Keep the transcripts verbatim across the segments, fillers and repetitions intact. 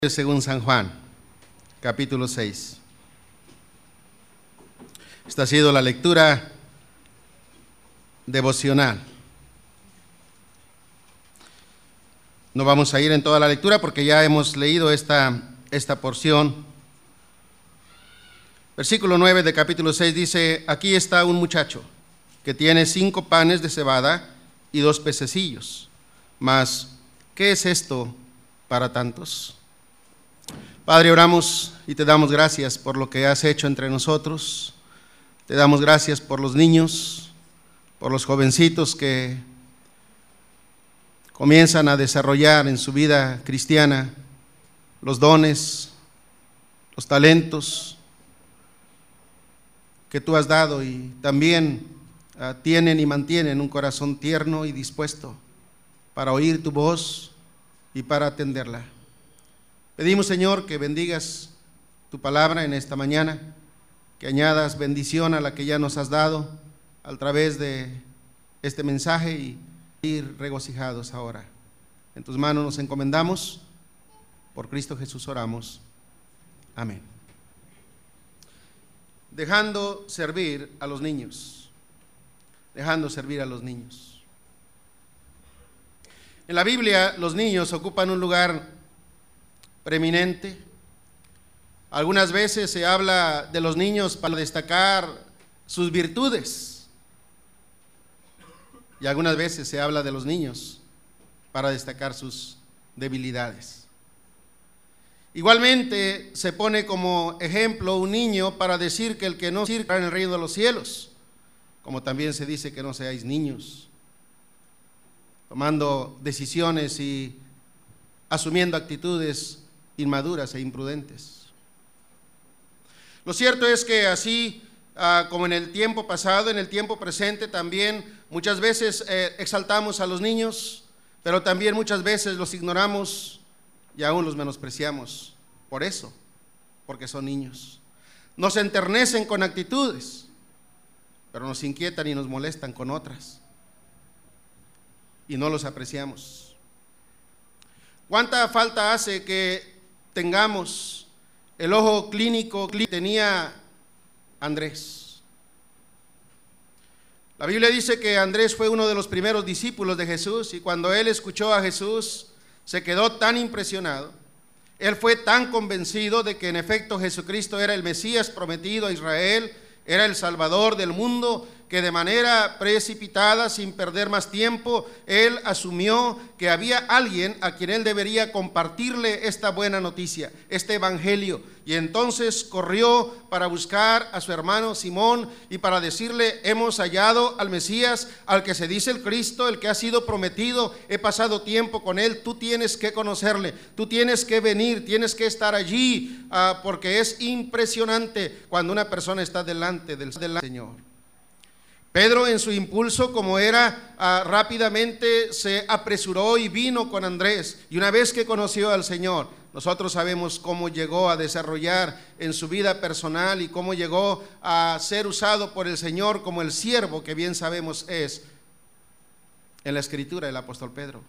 Según San Juan, capítulo seis. Esta ha sido la lectura devocional. No vamos a ir en toda la lectura porque ya hemos leído esta, esta porción. Versículo nueve de capítulo seis dice: aquí está un muchacho que tiene cinco panes de cebada y dos pececillos. Mas, ¿qué es esto para tantos? Padre, oramos y te damos gracias por lo que has hecho entre nosotros. Te damos gracias por los niños, por los jovencitos que comienzan a desarrollar en su vida cristiana los dones, los talentos que tú has dado, y también uh, tienen y mantienen un corazón tierno y dispuesto para oír tu voz y para atenderla. Pedimos, Señor, que bendigas tu palabra en esta mañana, que añadas bendición a la que ya nos has dado a través de este mensaje y ir regocijados ahora. En tus manos nos encomendamos, por Cristo Jesús oramos. Amén. Dejando servir a los niños, dejando servir a los niños. En la Biblia los niños ocupan un lugar preeminente. Algunas veces se habla de los niños para destacar sus virtudes, y algunas veces se habla de los niños para destacar sus debilidades. Igualmente se pone como ejemplo un niño para decir que el que no sirva en el reino de los cielos, como también se dice que no seáis niños, tomando decisiones y asumiendo actitudes inmaduras e imprudentes. Lo cierto es que así uh, como en el tiempo pasado, en el tiempo presente también muchas veces eh, exaltamos a los niños, pero también muchas veces los ignoramos y aún los menospreciamos por eso, porque son niños. Nos enternecen con actitudes, pero nos inquietan y nos molestan con otras, y no los apreciamos. ¿Cuánta falta hace que tengamos el ojo clínico que tenía Andrés? La Biblia dice que Andrés fue uno de los primeros discípulos de Jesús, y cuando él escuchó a Jesús se quedó tan impresionado. Él fue tan convencido de que en efecto Jesucristo era el Mesías prometido a Israel, era el Salvador del mundo, que de manera precipitada, sin perder más tiempo, él asumió que había alguien a quien él debería compartirle esta buena noticia, este evangelio, y entonces corrió para buscar a su hermano Simón y para decirle: hemos hallado al Mesías, al que se dice el Cristo, el que ha sido prometido, he pasado tiempo con él, tú tienes que conocerle, tú tienes que venir, tienes que estar allí, uh, porque es impresionante cuando una persona está delante del, del Señor. Pedro, en su impulso como era, uh, rápidamente se apresuró y vino con Andrés, y una vez que conoció al Señor, nosotros sabemos cómo llegó a desarrollar en su vida personal y cómo llegó a ser usado por el Señor como el siervo que bien sabemos es en la Escritura el apóstol Pedro.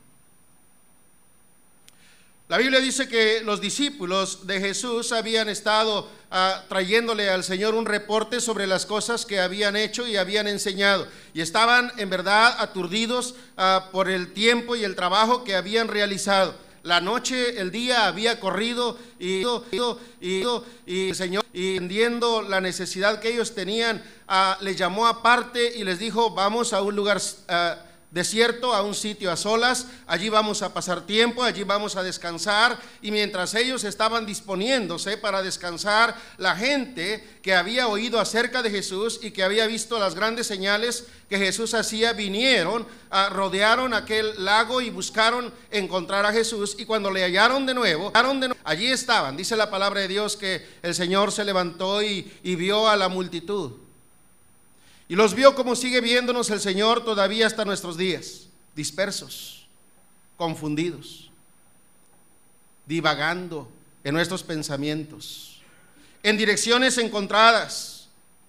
La Biblia dice que los discípulos de Jesús habían estado uh, trayéndole al Señor un reporte sobre las cosas que habían hecho y habían enseñado, y estaban en verdad aturdidos uh, por el tiempo y el trabajo que habían realizado. La noche, el día había corrido, y, y, y, y el Señor, y entendiendo la necesidad que ellos tenían, uh, les llamó aparte y les dijo: vamos a un lugar uh, desierto, a un sitio a solas, allí vamos a pasar tiempo, allí vamos a descansar. Y mientras ellos estaban disponiéndose para descansar, la gente que había oído acerca de Jesús y que había visto las grandes señales que Jesús hacía, vinieron, uh, rodearon aquel lago y buscaron encontrar a Jesús, y cuando le hallaron de nuevo, hallaron de nuevo allí estaban. Dice la palabra de Dios que el Señor se levantó y, y vio a la multitud, y los vio como sigue viéndonos el Señor todavía hasta nuestros días, dispersos, confundidos, divagando en nuestros pensamientos, en direcciones encontradas,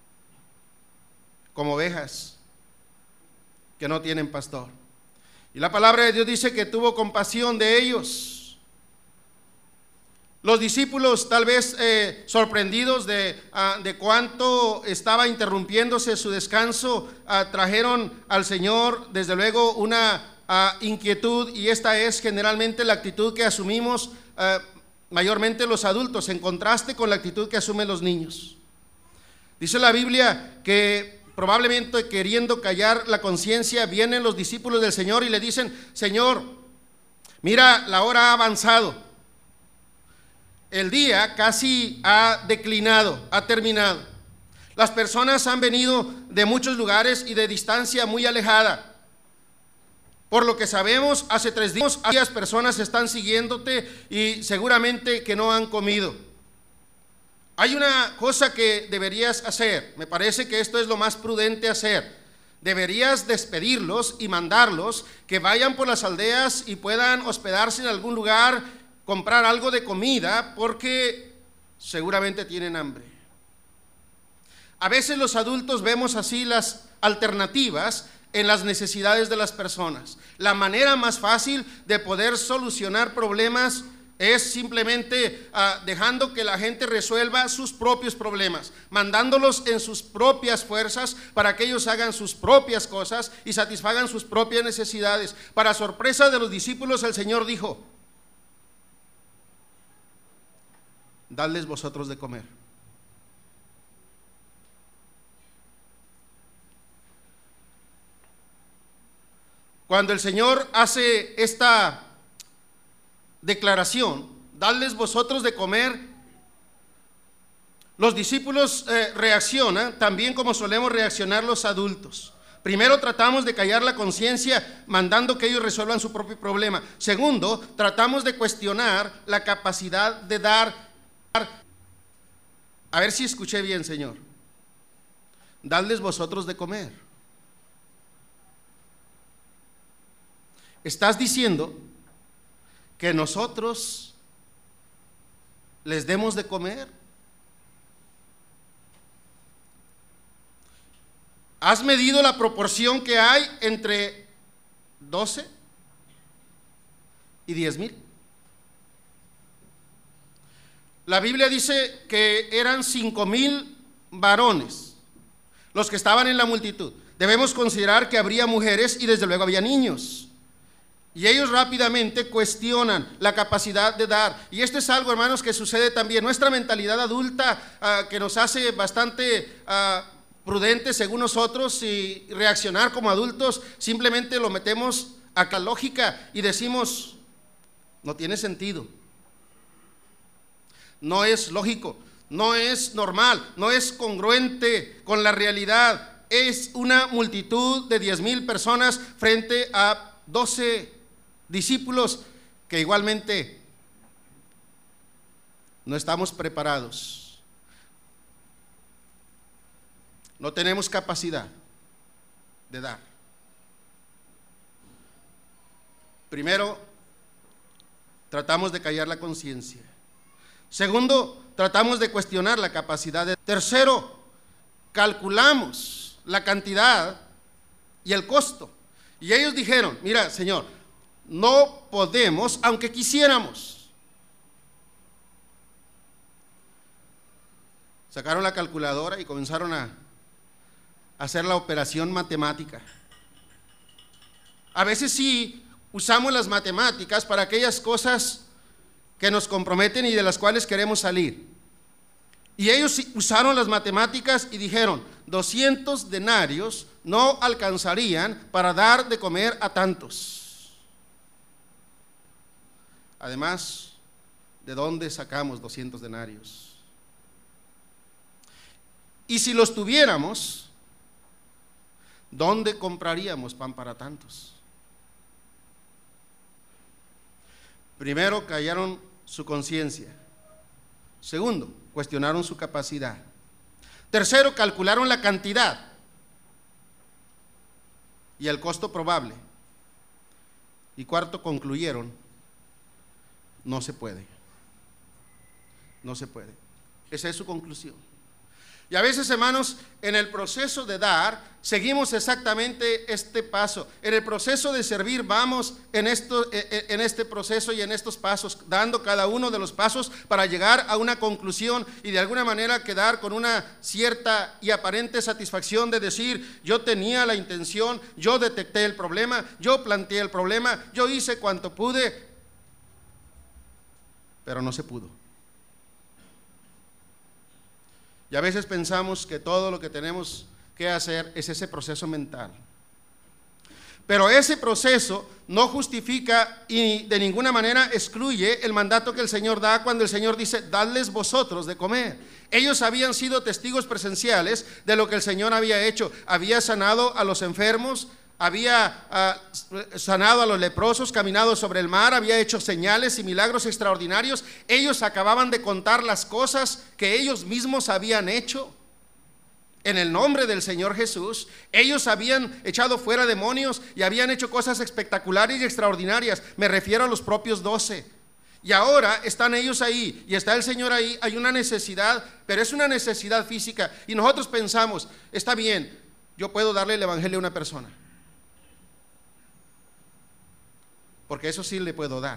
como ovejas que no tienen pastor. Y la palabra de Dios dice que tuvo compasión de ellos Los discípulos, tal vez eh, sorprendidos de, uh, de cuánto estaba interrumpiéndose su descanso, uh, trajeron al Señor desde luego una uh, inquietud, y esta es generalmente la actitud que asumimos uh, mayormente los adultos, en contraste con la actitud que asumen los niños. Dice la Biblia que probablemente queriendo callar la conciencia, vienen los discípulos del Señor y le dicen: Señor, mira, la hora ha avanzado. El día casi ha declinado, ha terminado. Las personas han venido de muchos lugares y de distancia muy alejada. Por lo que sabemos, hace tres días, varias personas están siguiéndote y seguramente que no han comido. Hay una cosa que deberías hacer. Me parece que esto es lo más prudente hacer. Deberías despedirlos y mandarlos que vayan por las aldeas y puedan hospedarse en algún lugar, comprar algo de comida, porque seguramente tienen hambre. A veces los adultos vemos así las alternativas en las necesidades de las personas. La manera más fácil de poder solucionar problemas es simplemente uh, dejando que la gente resuelva sus propios problemas, mandándolos en sus propias fuerzas para que ellos hagan sus propias cosas y satisfagan sus propias necesidades. Para sorpresa de los discípulos, el Señor dijo: dadles vosotros de comer. Cuando el Señor hace esta declaración, dadles vosotros de comer, los discípulos eh, reaccionan también como solemos reaccionar los adultos. Primero, tratamos de callar la conciencia mandando que ellos resuelvan su propio problema. Segundo, tratamos de cuestionar la capacidad de dar. A ver si escuché bien, Señor. Dadles vosotros de comer. Estás diciendo que nosotros les demos de comer. ¿Has medido la proporción que hay entre doce y diez mil? La Biblia dice que eran cinco mil varones los que estaban en la multitud. Debemos considerar que habría mujeres y desde luego había niños. Y ellos rápidamente cuestionan la capacidad de dar. Y esto es algo, hermanos, que sucede también. Nuestra mentalidad adulta uh, que nos hace bastante uh, prudentes según nosotros, y reaccionar como adultos, simplemente lo metemos a la lógica y decimos: no tiene sentido. No es lógico, no es normal, no es congruente con la realidad. Es una multitud de diez mil personas frente a doce discípulos que igualmente no estamos preparados. No tenemos capacidad de dar. Primero, tratamos de callar la conciencia. Segundo, tratamos de cuestionar la capacidad de... Tercero, calculamos la cantidad y el costo. Y ellos dijeron: mira, Señor, no podemos, aunque quisiéramos. Sacaron la calculadora y comenzaron a hacer la operación matemática. A veces sí usamos las matemáticas para aquellas cosas que nos comprometen y de las cuales queremos salir. Y ellos usaron las matemáticas y dijeron: doscientos denarios no alcanzarían para dar de comer a tantos. Además, ¿de dónde sacamos doscientos denarios? Y si los tuviéramos, ¿dónde compraríamos pan para tantos? Primero, callaron su conciencia. Segundo, cuestionaron su capacidad. Tercero, calcularon la cantidad y el costo probable. Y cuarto, concluyeron: no se puede. No se puede. Esa es su conclusión. Y a veces, hermanos, en el proceso de dar, seguimos exactamente este paso. En el proceso de servir, vamos en, esto, en este proceso y en estos pasos, dando cada uno de los pasos para llegar a una conclusión y de alguna manera quedar con una cierta y aparente satisfacción de decir: yo tenía la intención, yo detecté el problema, yo planteé el problema, yo hice cuanto pude, pero no se pudo. Y a veces pensamos que todo lo que tenemos que hacer es ese proceso mental. Pero ese proceso no justifica y de ninguna manera excluye el mandato que el Señor da cuando el Señor dice: dadles vosotros de comer. Ellos habían sido testigos presenciales de lo que el Señor había hecho. Había sanado a los enfermos, había uh, sanado a los leprosos, caminado sobre el mar, había hecho señales y milagros extraordinarios. Ellos acababan de contar las cosas que ellos mismos habían hecho en el nombre del Señor Jesús. Ellos habían echado fuera demonios y habían hecho cosas espectaculares y extraordinarias. Me refiero a los propios doce. Y ahora están ellos ahí y está el Señor ahí. Hay una necesidad, pero es una necesidad física. Y nosotros pensamos: está bien, yo puedo darle el evangelio a una persona, porque eso sí le puedo dar,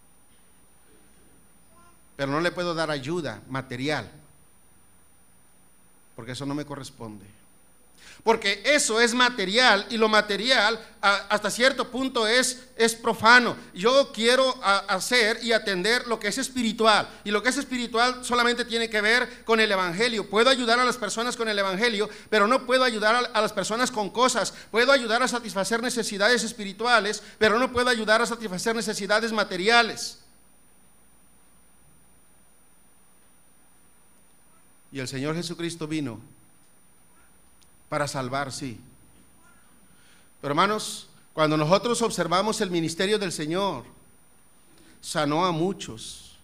pero no le puedo dar ayuda material, porque eso no me corresponde. Porque eso es material, y lo material a, hasta cierto punto es, es profano. Yo quiero a, hacer y atender lo que es espiritual, y lo que es espiritual solamente tiene que ver con el evangelio. Puedo ayudar a las personas con el evangelio, pero no puedo ayudar a, a las personas con cosas. Puedo ayudar a satisfacer necesidades espirituales, pero no puedo ayudar a satisfacer necesidades materiales. Y el Señor Jesucristo vino para salvar, sí. Pero hermanos, cuando nosotros observamos el ministerio del Señor, sanó a muchos.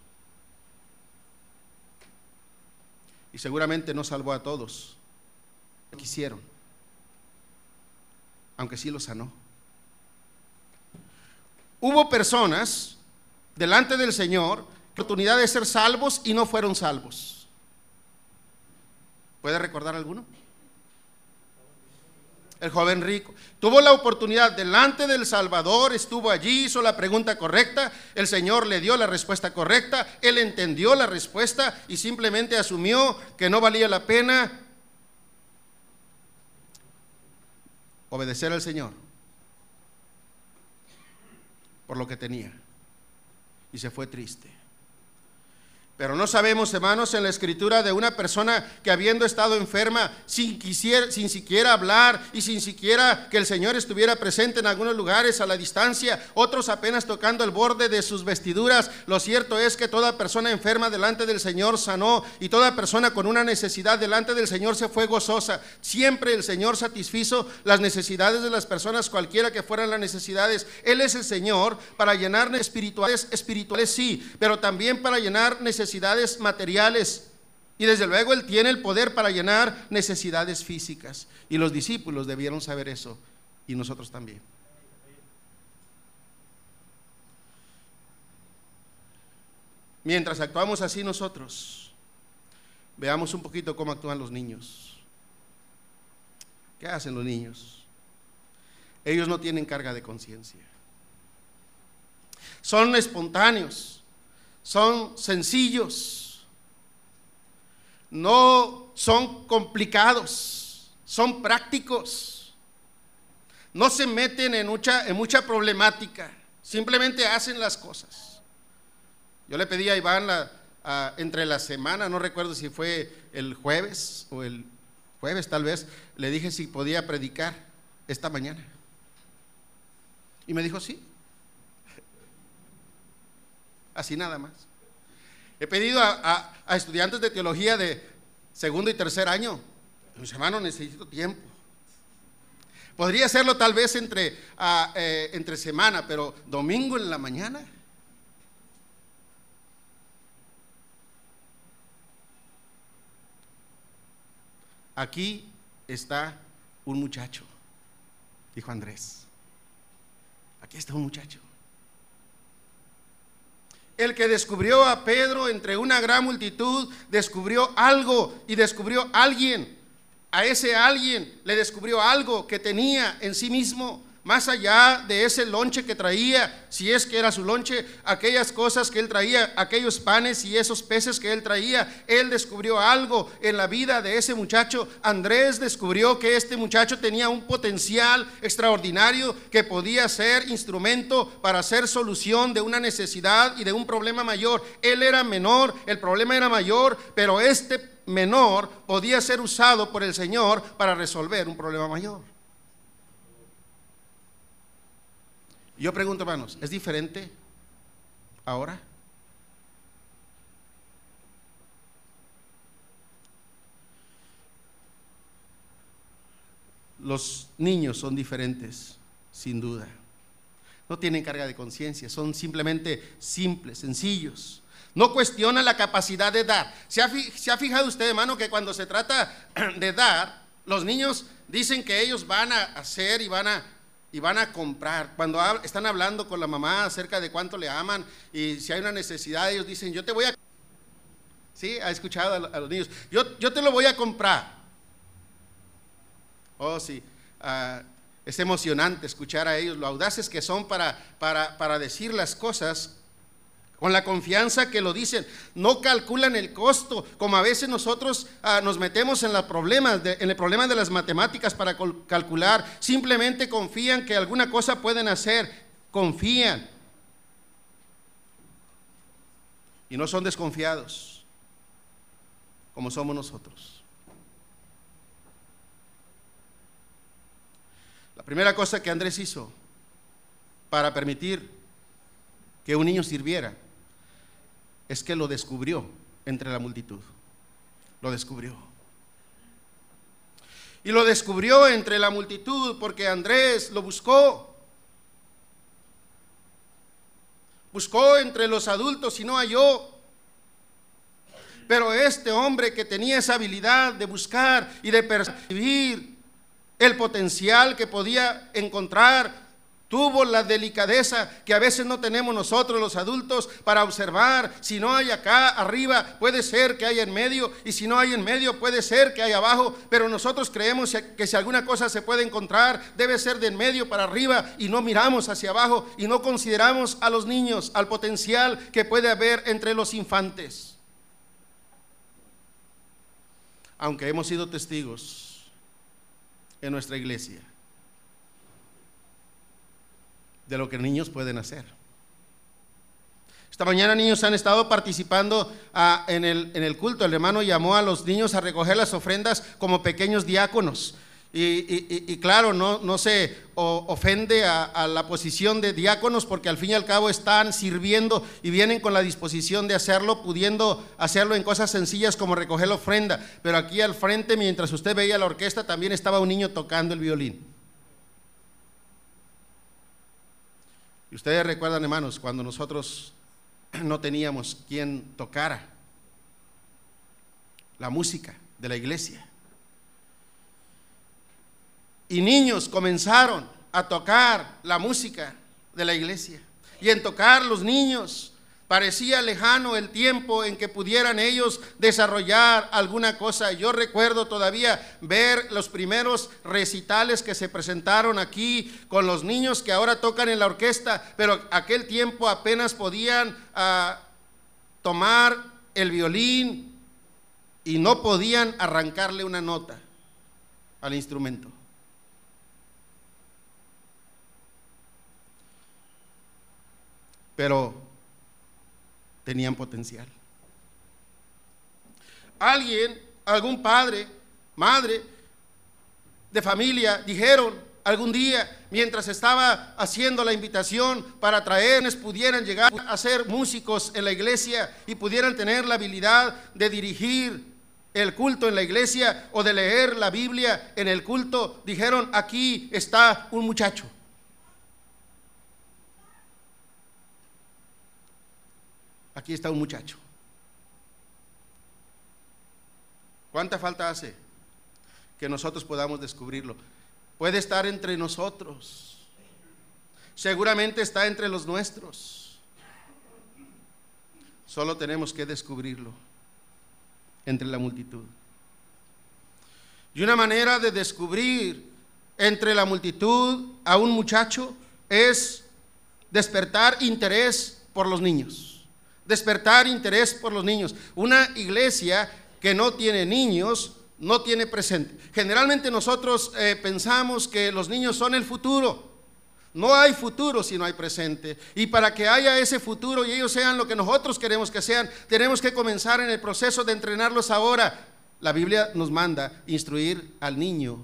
Y seguramente no salvó a todos. Quisieron, aunque sí los sanó. Hubo personas delante del Señor, oportunidad de ser salvos y no fueron salvos. ¿Puede recordar alguno? El joven rico tuvo la oportunidad delante del Salvador, estuvo allí, hizo la pregunta correcta, el Señor le dio la respuesta correcta, él entendió la respuesta y simplemente asumió que no valía la pena obedecer al Señor por lo que tenía, y se fue triste. Pero no sabemos, hermanos, en la Escritura de una persona que, habiendo estado enferma, sin, quisiera, sin siquiera hablar y sin siquiera que el Señor estuviera presente en algunos lugares a la distancia, otros apenas tocando el borde de sus vestiduras. Lo cierto es que toda persona enferma delante del Señor sanó, y toda persona con una necesidad delante del Señor se fue gozosa. Siempre el Señor satisfizo las necesidades de las personas, cualquiera que fueran las necesidades. Él es el Señor para llenar espirituales, espirituales sí, pero también para llenar necesidades necesidades materiales, y desde luego Él tiene el poder para llenar necesidades físicas, y los discípulos debieron saber eso, y nosotros también. Mientras actuamos así nosotros, veamos un poquito cómo actúan los niños. ¿Qué hacen los niños? Ellos no tienen carga de conciencia, son espontáneos, son sencillos, no son complicados, son prácticos, no se meten en mucha, en mucha problemática, simplemente hacen las cosas. Yo le pedí a Iván la, a, entre la semana, no recuerdo si fue el jueves o el jueves tal vez, le dije si podía predicar esta mañana, y me dijo sí. Así nada más. He pedido a, a, a estudiantes de teología de segundo y tercer año: mis hermanos, necesito tiempo. Podría hacerlo tal vez entre, a, eh, entre semana, pero domingo en la mañana. Aquí está un muchacho, dijo Andrés. Aquí está un muchacho. El que descubrió a Pedro entre una gran multitud, descubrió algo y descubrió a alguien. A ese alguien le descubrió algo que tenía en sí mismo, más allá de ese lonche que traía, si es que era su lonche, aquellas cosas que él traía, aquellos panes y esos peces que él traía. Él descubrió algo en la vida de ese muchacho. Andrés descubrió que este muchacho tenía un potencial extraordinario, que podía ser instrumento para hacer solución de una necesidad y de un problema mayor. Él era menor, el problema era mayor, pero este menor podía ser usado por el Señor para resolver un problema mayor. Yo pregunto, hermanos, ¿es diferente ahora? Los niños son diferentes, sin duda. No tienen carga de conciencia, son simplemente simples, sencillos. No cuestionan la capacidad de dar. ¿Se ha, ¿Se ha fijado usted, hermano, que cuando se trata de dar, los niños dicen que ellos van a hacer y van a y van a comprar? Cuando están hablando con la mamá acerca de cuánto le aman y si hay una necesidad, ellos dicen, yo te voy a... ¿Sí? ¿Ha escuchado a los niños? Yo, yo te lo voy a comprar. Oh, sí. Uh, es emocionante escuchar a ellos, lo audaces que son para, para, para decir las cosas con la confianza que lo dicen. No calculan el costo, como a veces nosotros uh, nos metemos en, la problemas de, en el problema de las matemáticas para calcular. Simplemente confían que alguna cosa pueden hacer, confían. Y no son desconfiados, como somos nosotros. La primera cosa que Andrés hizo para permitir que un niño sirviera es que lo descubrió entre la multitud. Lo descubrió. Y lo descubrió entre la multitud porque Andrés lo buscó. Buscó entre los adultos y no halló. Pero este hombre que tenía esa habilidad de buscar y de percibir el potencial que podía encontrar, tuvo la delicadeza que a veces no tenemos nosotros los adultos para observar. Si no hay acá arriba, puede ser que haya en medio, y si no hay en medio, puede ser que haya abajo, pero nosotros creemos que si alguna cosa se puede encontrar, debe ser de en medio para arriba, y no miramos hacia abajo y no consideramos a los niños, al potencial que puede haber entre los infantes. Aunque hemos sido testigos en nuestra iglesia de lo que niños pueden hacer. Esta mañana niños han estado participando uh, en, el, en el culto. El hermano llamó a los niños a recoger las ofrendas como pequeños diáconos. Y, y, y claro, no, no se o, ofende a, a la posición de diáconos, porque al fin y al cabo están sirviendo y vienen con la disposición de hacerlo, pudiendo hacerlo en cosas sencillas como recoger la ofrenda. Pero aquí al frente, mientras usted veía la orquesta, también estaba un niño tocando el violín. Y ustedes recuerdan, hermanos, cuando nosotros no teníamos quien tocara la música de la iglesia. Y niños comenzaron a tocar la música de la iglesia. Y en tocar los niños parecía lejano el tiempo en que pudieran ellos desarrollar alguna cosa. Yo recuerdo todavía ver los primeros recitales que se presentaron aquí con los niños que ahora tocan en la orquesta, pero aquel tiempo apenas podían uh, tomar el violín y no podían arrancarle una nota al instrumento. Pero tenían potencial. Alguien, algún padre, madre de familia, dijeron algún día, mientras estaba haciendo la invitación para traerles, pudieran llegar a ser músicos en la iglesia y pudieran tener la habilidad de dirigir el culto en la iglesia o de leer la Biblia en el culto, dijeron, aquí está un muchacho. Aquí está un muchacho. ¿Cuánta falta hace que nosotros podamos descubrirlo? Puede estar entre nosotros. Seguramente está entre los nuestros. solo tenemos que descubrirlo entre la multitud. Y una manera de descubrir entre la multitud a un muchacho es despertar interés por los niños. Despertar interés por los niños. Una iglesia que no tiene niños no tiene presente. Generalmente nosotros eh, pensamos que los niños son el futuro. No hay futuro si no hay presente. Y para que haya ese futuro y ellos sean lo que nosotros queremos que sean, tenemos que comenzar en el proceso de entrenarlos ahora. La Biblia nos manda instruir al niño.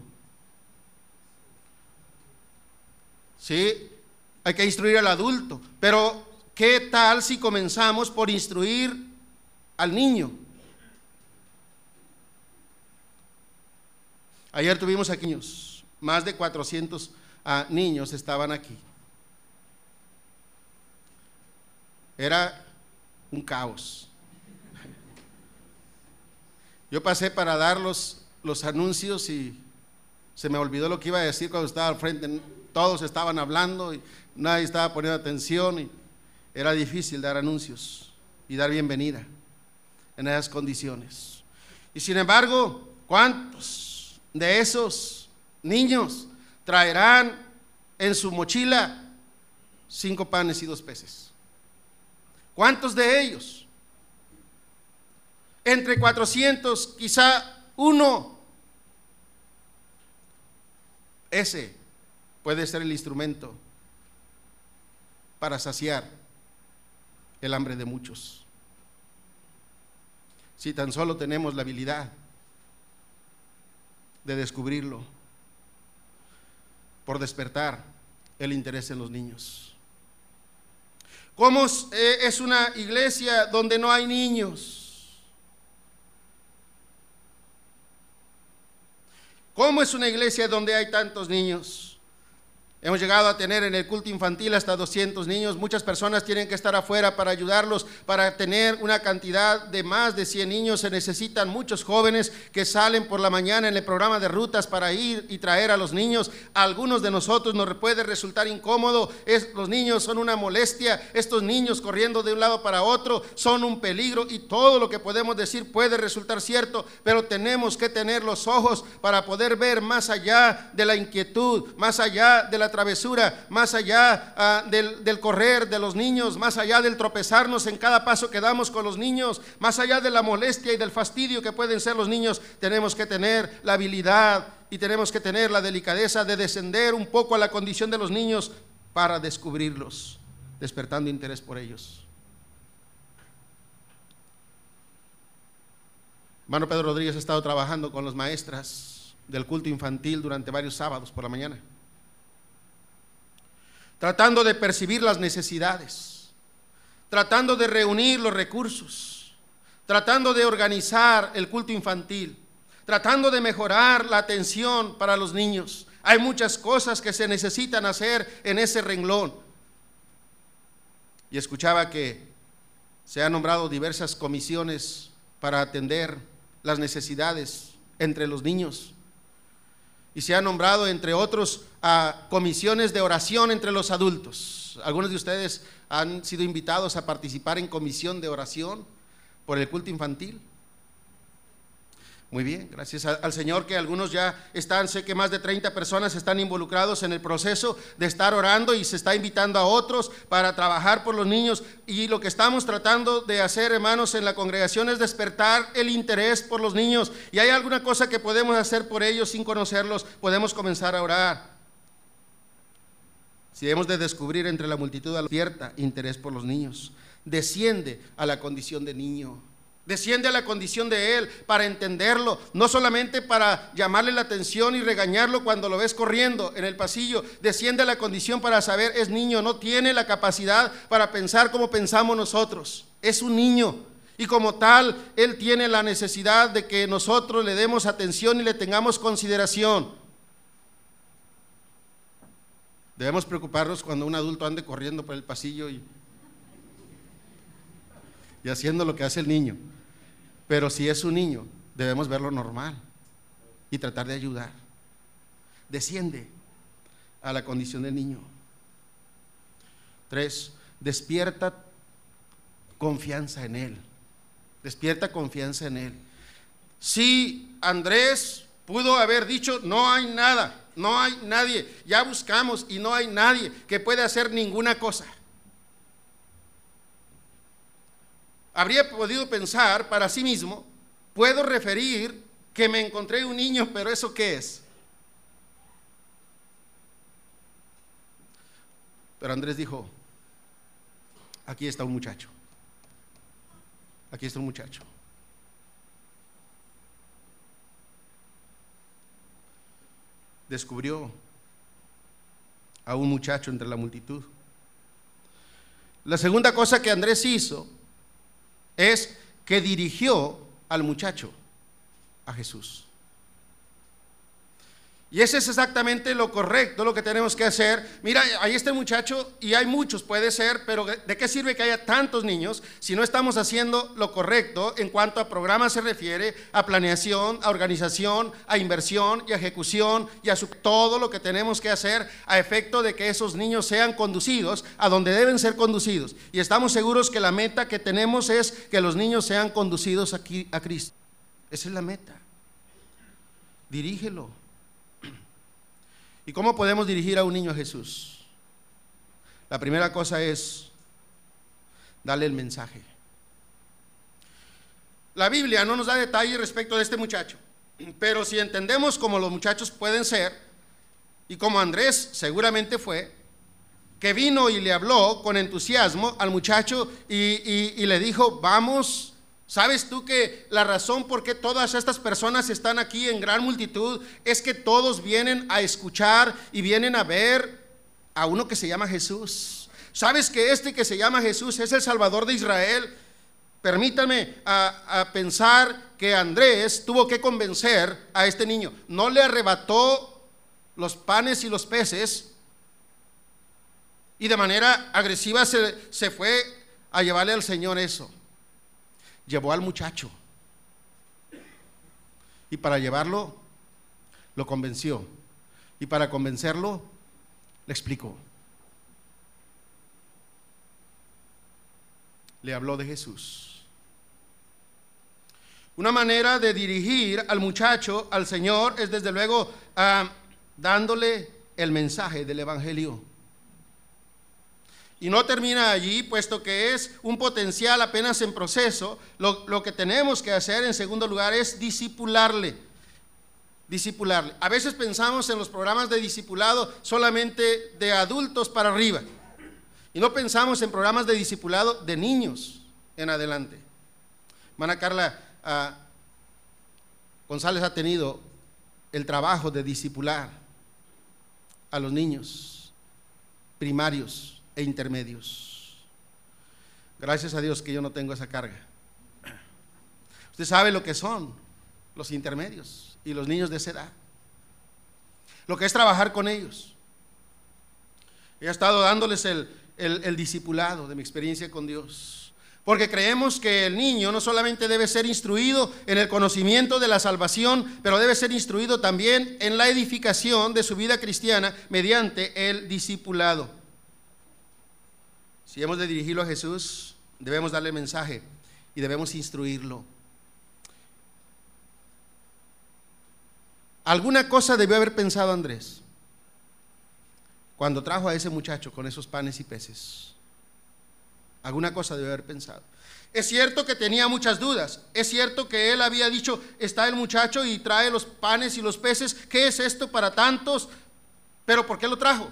Sí, hay que instruir al adulto. Pero ¿qué tal si comenzamos por instruir al niño? Ayer tuvimos aquí niños, más de cuatrocientos uh, niños estaban aquí. Era un caos. Yo pasé para dar los, los anuncios y se me olvidó lo que iba a decir cuando estaba al frente. Todos estaban hablando y nadie estaba poniendo atención y era difícil dar anuncios y dar bienvenida en esas condiciones. Y sin embargo, ¿cuántos de esos niños traerán en su mochila cinco panes y dos peces? ¿Cuántos de ellos? Entre cuatrocientos, quizá uno. Ese puede ser el instrumento para saciar el hambre de muchos. Si tan solo tenemos la habilidad de descubrirlo, por despertar el interés en los niños. ¿Cómo es una iglesia donde no hay niños? ¿Cómo es una iglesia donde hay tantos niños? Hemos llegado a tener en el culto infantil hasta doscientos niños. Muchas personas tienen que estar afuera para ayudarlos. Para tener una cantidad de más de cien niños se necesitan muchos jóvenes que salen por la mañana en el programa de rutas para ir y traer a los niños. A algunos de nosotros nos puede resultar incómodo. Es, los niños son una molestia. Estos niños corriendo de un lado para otro son un peligro y todo lo que podemos decir puede resultar cierto, pero tenemos que tener los ojos para poder ver más allá de la inquietud, más allá de la travesura, más allá uh, del, del correr de los niños, más allá del tropezarnos en cada paso que damos con los niños, más allá de la molestia y del fastidio que pueden ser los niños. Tenemos que tener la habilidad y tenemos que tener la delicadeza de descender un poco a la condición de los niños para descubrirlos, despertando interés por ellos. Hermano Pedro Rodríguez ha estado trabajando con las maestras del culto infantil durante varios sábados por la mañana, tratando de percibir las necesidades, tratando de reunir los recursos, tratando de organizar el culto infantil, tratando de mejorar la atención para los niños. Hay muchas cosas que se necesitan hacer en ese renglón. Y escuchaba que se han nombrado diversas comisiones para atender las necesidades entre los niños. Y se han nombrado, entre otros, a comisiones de oración entre los adultos. Algunos de ustedes han sido invitados a participar en comisión de oración por el culto infantil. Muy bien, gracias al Señor que algunos ya están, sé que más de treinta personas están involucrados en el proceso de estar orando y se está invitando a otros para trabajar por los niños. Y lo que estamos tratando de hacer, hermanos, en la congregación es despertar el interés por los niños. Y hay alguna cosa que podemos hacer por ellos sin conocerlos, podemos comenzar a orar. Si hemos de descubrir entre la multitud cierta interés por los niños, desciende a la condición de niño. Desciende a la condición de él para entenderlo, no solamente para llamarle la atención y regañarlo cuando lo ves corriendo en el pasillo. Desciende a la condición para saber, es niño, no tiene la capacidad para pensar como pensamos nosotros. Es un niño y como tal, él tiene la necesidad de que nosotros le demos atención y le tengamos consideración. Debemos preocuparnos cuando un adulto ande corriendo por el pasillo y, y haciendo lo que hace el niño. Pero si es un niño, debemos verlo normal y tratar de ayudar. Desciende a la condición del niño. Tres, despierta confianza en Él. Despierta confianza en Él. Si Andrés pudo haber dicho, no hay nada, no hay nadie, ya buscamos y no hay nadie que pueda hacer ninguna cosa. Habría podido pensar para sí mismo, puedo referir que me encontré un niño, pero ¿eso qué es? Pero Andrés dijo, aquí está un muchacho, aquí está un muchacho. Descubrió a un muchacho entre la multitud. La segunda cosa que Andrés hizo es que dirigió al muchacho a Jesús. Y ese es exactamente lo correcto, lo que tenemos que hacer. Mira, ahí está el muchacho y hay muchos, puede ser, pero ¿de qué sirve que haya tantos niños si no estamos haciendo lo correcto en cuanto a programas se refiere, a planeación, a organización, a inversión y a ejecución y a su, todo lo que tenemos que hacer a efecto de que esos niños sean conducidos a donde deben ser conducidos? Y estamos seguros que la meta que tenemos es que los niños sean conducidos aquí a Cristo. Esa es la meta. Dirígelo. ¿Y cómo podemos dirigir a un niño a Jesús? La primera cosa es darle el mensaje. La Biblia no nos da detalles respecto de este muchacho, pero si entendemos cómo los muchachos pueden ser, y como Andrés seguramente fue, que vino y le habló con entusiasmo al muchacho y, y, y le dijo, vamos. ¿Sabes tú que la razón por qué todas estas personas están aquí en gran multitud es que todos vienen a escuchar y vienen a ver a uno que se llama Jesús? ¿Sabes que este que se llama Jesús es el Salvador de Israel? Permítanme a, a pensar que Andrés tuvo que convencer a este niño. No le arrebató los panes y los peces y de manera agresiva se, se fue a llevarle al Señor eso. Llevó al muchacho y para llevarlo lo convenció, y para convencerlo le explicó, le habló de Jesús. Una manera de dirigir al muchacho al Señor es desde luego uh, dándole el mensaje del Evangelio. Y no termina allí, puesto que es un potencial apenas en proceso. Lo, lo que tenemos que hacer en segundo lugar es discipularle. Discipularle. A veces pensamos en los programas de discipulado solamente de adultos para arriba. Y no pensamos en programas de discipulado de niños en adelante. Hermana Carla uh, González ha tenido el trabajo de discipular a los niños primarios e intermedios. Gracias a Dios que yo no tengo esa carga. Usted sabe lo que son los intermedios y los niños de esa edad, lo que es trabajar con ellos. He estado dándoles el, el, el discipulado de mi experiencia con Dios, porque creemos que el niño no solamente debe ser instruido en el conocimiento de la salvación, pero debe ser instruido también en la edificación de su vida cristiana mediante el discipulado. Si hemos de dirigirlo a Jesús, debemos darle mensaje y debemos instruirlo. Alguna cosa debió haber pensado Andrés cuando trajo a ese muchacho con esos panes y peces. Alguna cosa debió haber pensado. Es cierto que tenía muchas dudas. Es cierto que él había dicho, está el muchacho y trae los panes y los peces. ¿Qué es esto para tantos? Pero ¿por qué lo trajo?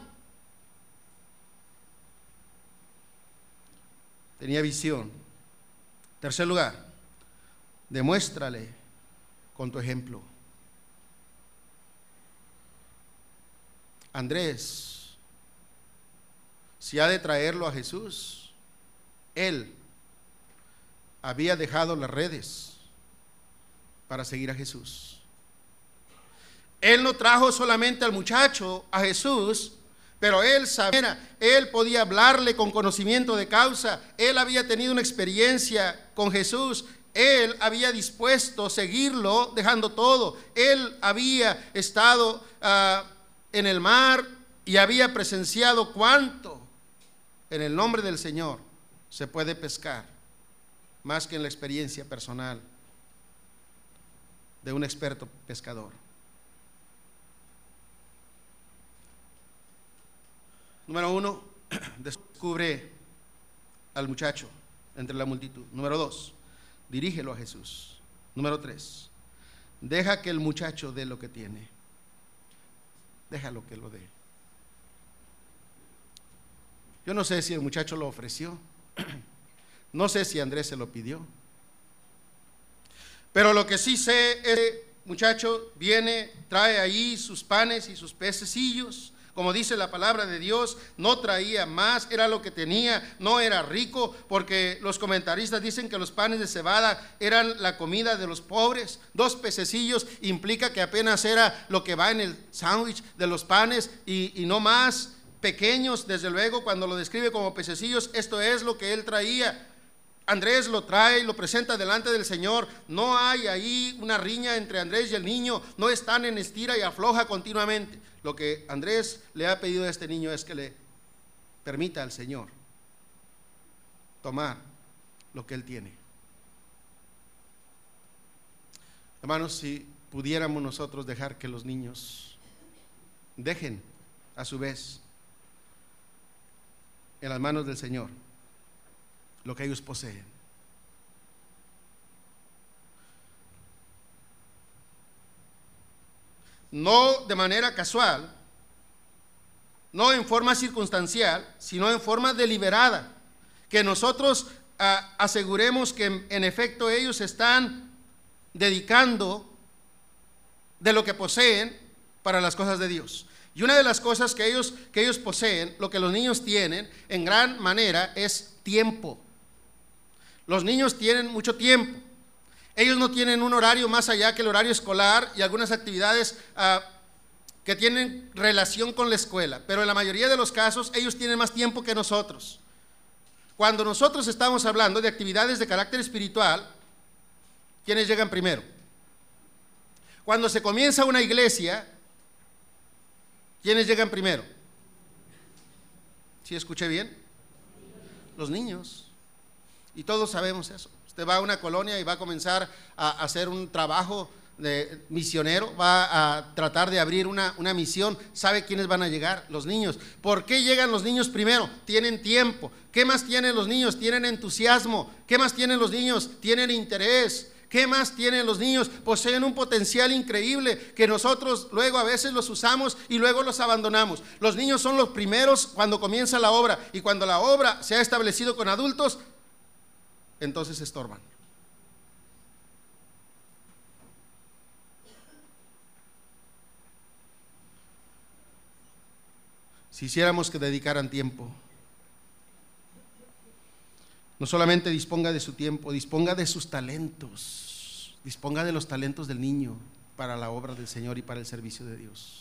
Tenía visión. Tercer lugar, demuéstrale con tu ejemplo. Andrés, si ha de traerlo a Jesús, él había dejado las redes para seguir a Jesús. Él no trajo solamente al muchacho a Jesús, pero él sabía, él podía hablarle con conocimiento de causa. Él había tenido una experiencia con Jesús. Él había dispuesto a seguirlo dejando todo. Él había estado uh, en el mar y había presenciado cuánto en el nombre del Señor se puede pescar más que en la experiencia personal de un experto pescador. Número uno, descubre al muchacho entre la multitud. Número dos, dirígelo a Jesús. Número tres, deja que el muchacho dé lo que tiene. Déjalo que lo dé. Yo no sé si el muchacho lo ofreció, no sé si Andrés se lo pidió, pero lo que sí sé es que el muchacho viene, trae ahí sus panes y sus pececillos. Como dice la palabra de Dios, no traía más, era lo que tenía, no era rico, porque los comentaristas dicen que los panes de cebada eran la comida de los pobres. Dos pececillos implica que apenas era lo que va en el sándwich de los panes y, y no más. Pequeños, desde luego, cuando lo describe como pececillos, esto es lo que él traía. Andrés lo trae y lo presenta delante del Señor. No hay ahí una riña entre Andrés y el niño, no están en estira y afloja continuamente. Lo que Andrés le ha pedido a este niño es que le permita al Señor tomar lo que él tiene. Hermanos, si pudiéramos nosotros dejar que los niños dejen a su vez en las manos del Señor lo que ellos poseen. No de manera casual, no en forma circunstancial, sino en forma deliberada, que nosotros a, aseguremos que en, en efecto ellos están dedicando de lo que poseen para las cosas de Dios. Y una de las cosas que ellos, que ellos poseen, lo que los niños tienen en gran manera es tiempo. Los niños tienen mucho tiempo. Ellos no tienen un horario más allá que el horario escolar y algunas actividades uh, que tienen relación con la escuela, pero en la mayoría de los casos ellos tienen más tiempo que nosotros. Cuando nosotros estamos hablando de actividades de carácter espiritual, ¿quiénes llegan primero? Cuando se comienza una iglesia, ¿quiénes llegan primero? ¿Sí escuché bien? Los niños. Y todos sabemos eso. Usted va a una colonia y va a comenzar a hacer un trabajo de misionero, va a tratar de abrir una, una misión. ¿Sabe quiénes van a llegar? Los niños. ¿Por qué llegan los niños primero? Tienen tiempo. ¿Qué más tienen los niños? Tienen entusiasmo. ¿Qué más tienen los niños? Tienen interés. ¿Qué más tienen los niños? Poseen un potencial increíble que nosotros luego a veces los usamos y luego los abandonamos. Los niños son los primeros cuando comienza la obra, y cuando la obra se ha establecido con adultos, entonces se estorban. Si hiciéramos que dedicaran tiempo, no solamente disponga de su tiempo, disponga de sus talentos, disponga de los talentos del niño para la obra del Señor y para el servicio de Dios.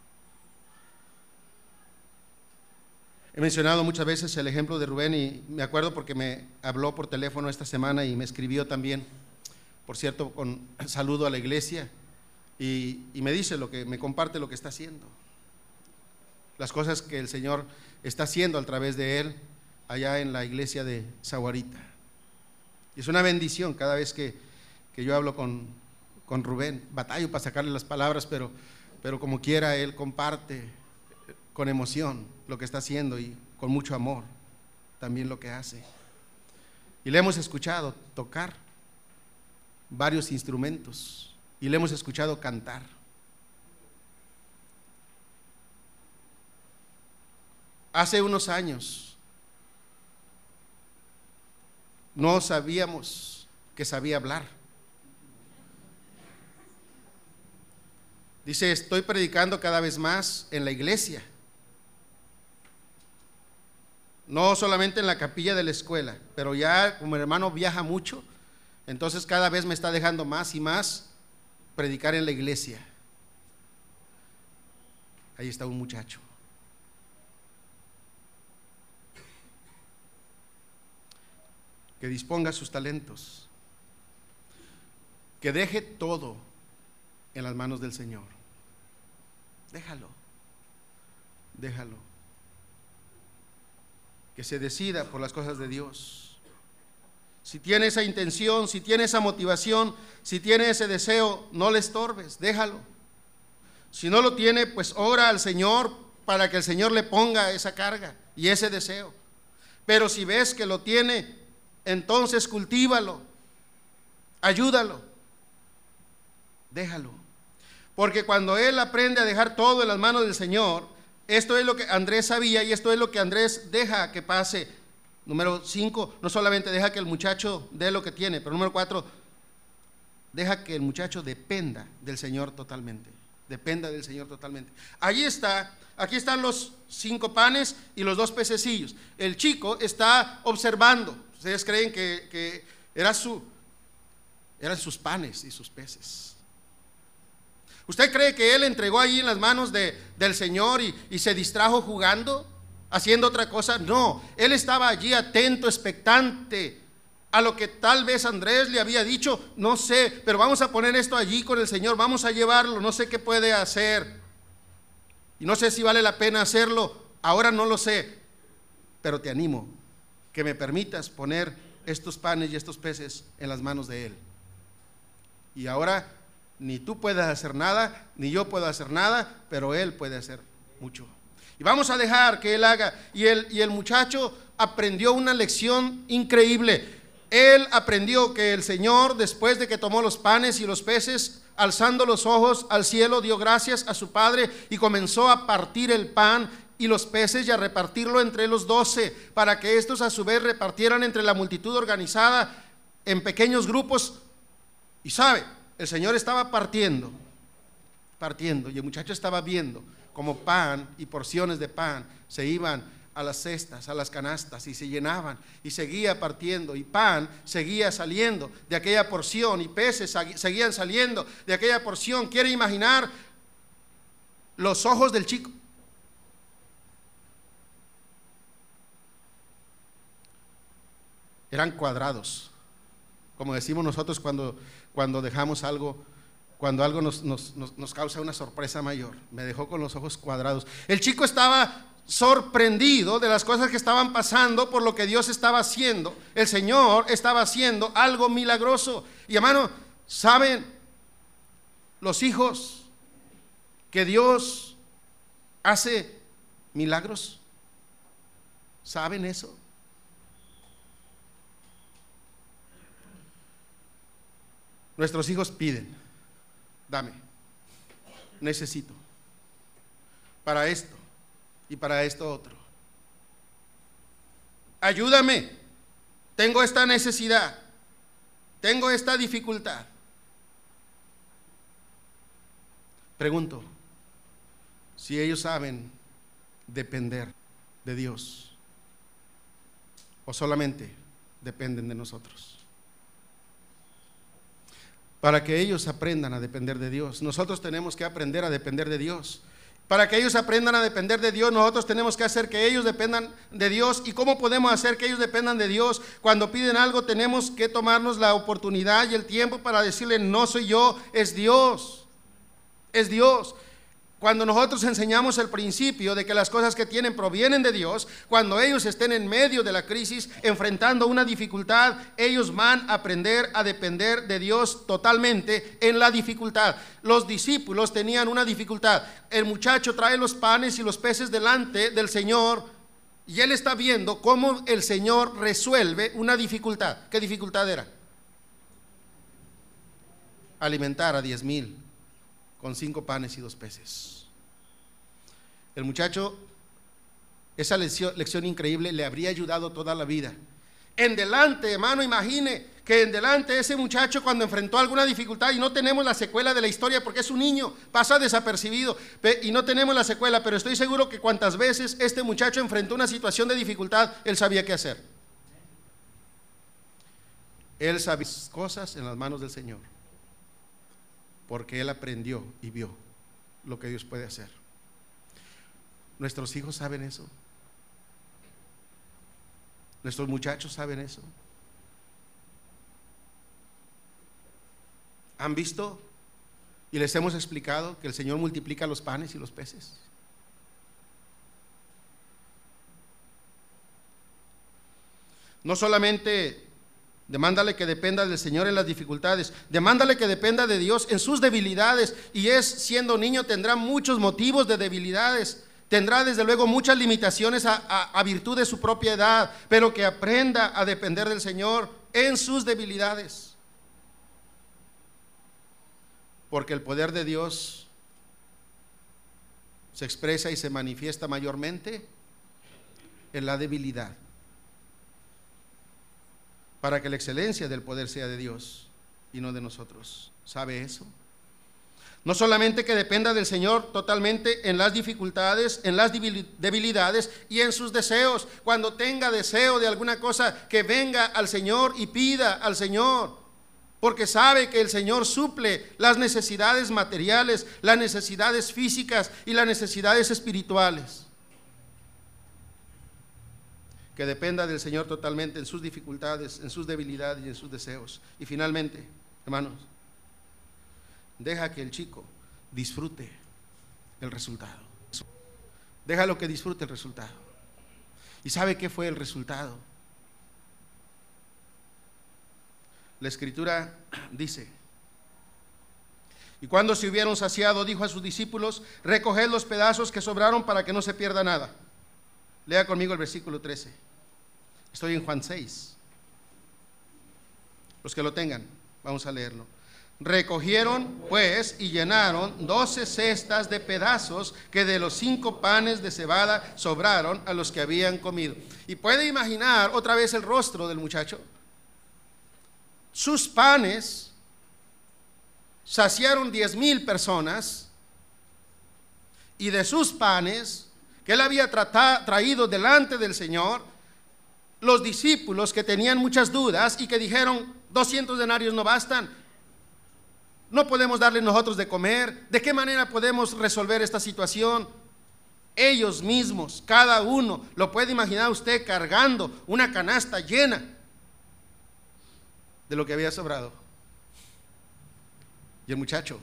He mencionado muchas veces el ejemplo de Rubén y me acuerdo porque me habló por teléfono esta semana y me escribió también, por cierto, con saludo a la iglesia, y, y me dice lo que, me comparte lo que está haciendo, las cosas que el Señor está haciendo a través de él allá en la iglesia de Zaguarita. Y es una bendición cada vez que, que yo hablo con, con Rubén. Batallo para sacarle las palabras, pero, pero como quiera él comparte con emoción lo que está haciendo y con mucho amor también lo que hace. Y le hemos escuchado tocar varios instrumentos y le hemos escuchado cantar. Hace unos años no sabíamos que sabía hablar. Dice, estoy predicando cada vez más en la iglesia, no solamente en la capilla de la escuela, pero ya como el hermano viaja mucho, entonces cada vez me está dejando más y más predicar en la iglesia. Ahí está un muchacho. Que disponga sus talentos, que deje todo en las manos del Señor. Déjalo, déjalo. Que se decida por las cosas de Dios. si tiene esa intención, si tiene esa motivación, si tiene ese deseo, no le estorbes, déjalo. Si no lo tiene, pues ora al Señor para que el Señor le ponga esa carga y ese deseo. Pero si ves que lo tiene, entonces cultívalo, ayúdalo, déjalo. Porque cuando él aprende a dejar todo en las manos del Señor, esto es lo que Andrés sabía y esto es lo que Andrés deja que pase. Número cinco, no solamente deja que el muchacho dé lo que tiene, pero número cuatro, deja que el muchacho dependa del Señor totalmente. Dependa del Señor totalmente. Allí está, aquí están los cinco panes y los dos pececillos. El chico está observando. Ustedes creen que, que era su, eran sus panes y sus peces. ¿Usted cree que él entregó ahí en las manos de, del Señor y, y se distrajo jugando, haciendo otra cosa? No, él estaba allí atento, expectante a lo que tal vez Andrés le había dicho, no sé, pero vamos a poner esto allí con el Señor, vamos a llevarlo, no sé qué puede hacer, y no sé si vale la pena hacerlo, ahora no lo sé, pero te animo, que me permitas poner estos panes y estos peces en las manos de Él. Y ahora, ni tú puedes hacer nada, ni yo puedo hacer nada, pero Él puede hacer mucho. Y vamos a dejar que Él haga, y el, y el muchacho aprendió una lección increíble. Él aprendió que el Señor, después de que tomó los panes y los peces, alzando los ojos al cielo, dio gracias a su Padre y comenzó a partir el pan y los peces y a repartirlo entre los doce, para que estos a su vez repartieran entre la multitud organizada en pequeños grupos. Y sabe, el Señor estaba partiendo, partiendo, y el muchacho estaba viendo como pan y porciones de pan se iban a las cestas, a las canastas, y se llenaban, y seguía partiendo, y pan seguía saliendo de aquella porción, y peces seguían saliendo de aquella porción. ¿Quiere imaginar los ojos del chico? Eran cuadrados, como decimos nosotros cuando, cuando dejamos algo, cuando algo nos, nos, nos, nos causa una sorpresa mayor. Me dejó con los ojos cuadrados. El chico estaba sorprendido de las cosas que estaban pasando por lo que Dios estaba haciendo. El Señor estaba haciendo algo milagroso. Y hermano, ¿saben los hijos que Dios hace milagros? ¿Saben eso? Nuestros hijos piden, dame, necesito, para esto y para esto otro. Ayúdame, tengo esta necesidad, tengo esta dificultad. Pregunto, si ellos saben depender de Dios o solamente dependen de nosotros. Para que ellos aprendan a depender de Dios, nosotros tenemos que aprender a depender de Dios. Para que ellos aprendan a depender de Dios, nosotros tenemos que hacer que ellos dependan de Dios. ¿Y cómo podemos hacer que ellos dependan de Dios? Cuando piden algo, tenemos que tomarnos la oportunidad y el tiempo para decirle, no soy yo, es Dios, es Dios. Cuando nosotros enseñamos el principio de que las cosas que tienen provienen de Dios, cuando ellos estén en medio de la crisis, enfrentando una dificultad, ellos van a aprender a depender de Dios totalmente en la dificultad. Los discípulos tenían una dificultad. El muchacho trae los panes y los peces delante del Señor y él está viendo cómo el Señor resuelve una dificultad. ¿Qué dificultad era? Alimentar a diez mil con cinco panes y dos peces. El muchacho, esa lección, lección increíble le habría ayudado toda la vida. En delante, hermano, imagine que en delante ese muchacho cuando enfrentó alguna dificultad, y no tenemos la secuela de la historia porque es un niño, pasa desapercibibido y no tenemos la secuela, pero estoy seguro que cuantas veces este muchacho enfrentó una situación de dificultad, él sabía qué hacer. Él sabía cosas en las manos del Señor, porque él aprendió y vio lo que Dios puede hacer. Nuestros hijos saben eso. Nuestros muchachos saben eso. ¿Han visto? Y les hemos explicado que el Señor multiplica los panes y los peces. No solamente Demándale que dependa del Señor en las dificultades. Demándale que dependa de Dios en sus debilidades. Y es, siendo niño, tendrá muchos motivos de debilidades. Tendrá desde luego muchas limitaciones a, a, a virtud de su propia edad, pero que aprenda a depender del Señor en sus debilidades. Porque el poder de Dios se expresa y se manifiesta mayormente en la debilidad, para que la excelencia del poder sea de Dios y no de nosotros. ¿Sabe eso? No solamente que dependa del Señor totalmente en las dificultades, en las debilidades y en sus deseos. Cuando tenga deseo de alguna cosa, que venga al Señor y pida al Señor, porque sabe que el Señor suple las necesidades materiales, las necesidades físicas y las necesidades espirituales. Que dependa del Señor totalmente en sus dificultades, en sus debilidades y en sus deseos. Y finalmente, hermanos, deja que el chico disfrute el resultado. Déjalo que disfrute el resultado. ¿Y sabe qué fue el resultado? La Escritura dice: y cuando se hubieron saciado, dijo a sus discípulos: recoged los pedazos que sobraron para que no se pierda nada. Lea conmigo el versículo trece. Estoy en Juan seis. Los que lo tengan, vamos a leerlo. Recogieron pues y llenaron doce cestas de pedazos que de los cinco panes de cebada sobraron a los que habían comido. Y puede imaginar otra vez el rostro del muchacho. Sus panes saciaron diez mil personas, y de sus panes que él había trata, traído delante del Señor, los discípulos que tenían muchas dudas y que dijeron: doscientos denarios no bastan, no podemos darle nosotros de comer, ¿de qué manera podemos resolver esta situación? Ellos mismos, cada uno, lo puede imaginar usted, cargando una canasta llena de lo que había sobrado. Y el muchacho,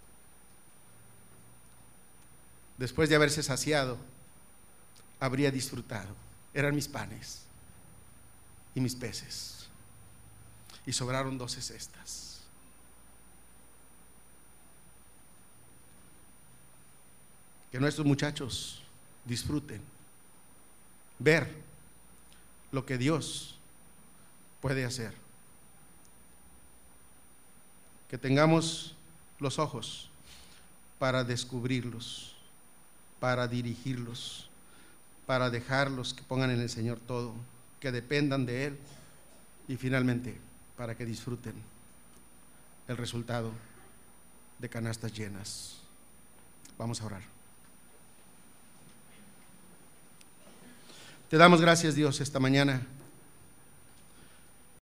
después de haberse saciado, habría disfrutado. Eran mis panes y mis peces, y sobraron doce cestas. Que nuestros muchachos disfruten ver lo que Dios puede hacer. Que tengamos los ojos para descubrirlos, para dirigirlos, para dejarlos que pongan en el Señor todo, que dependan de Él, y finalmente para que disfruten el resultado de canastas llenas. Vamos a orar. Te damos gracias, Dios, esta mañana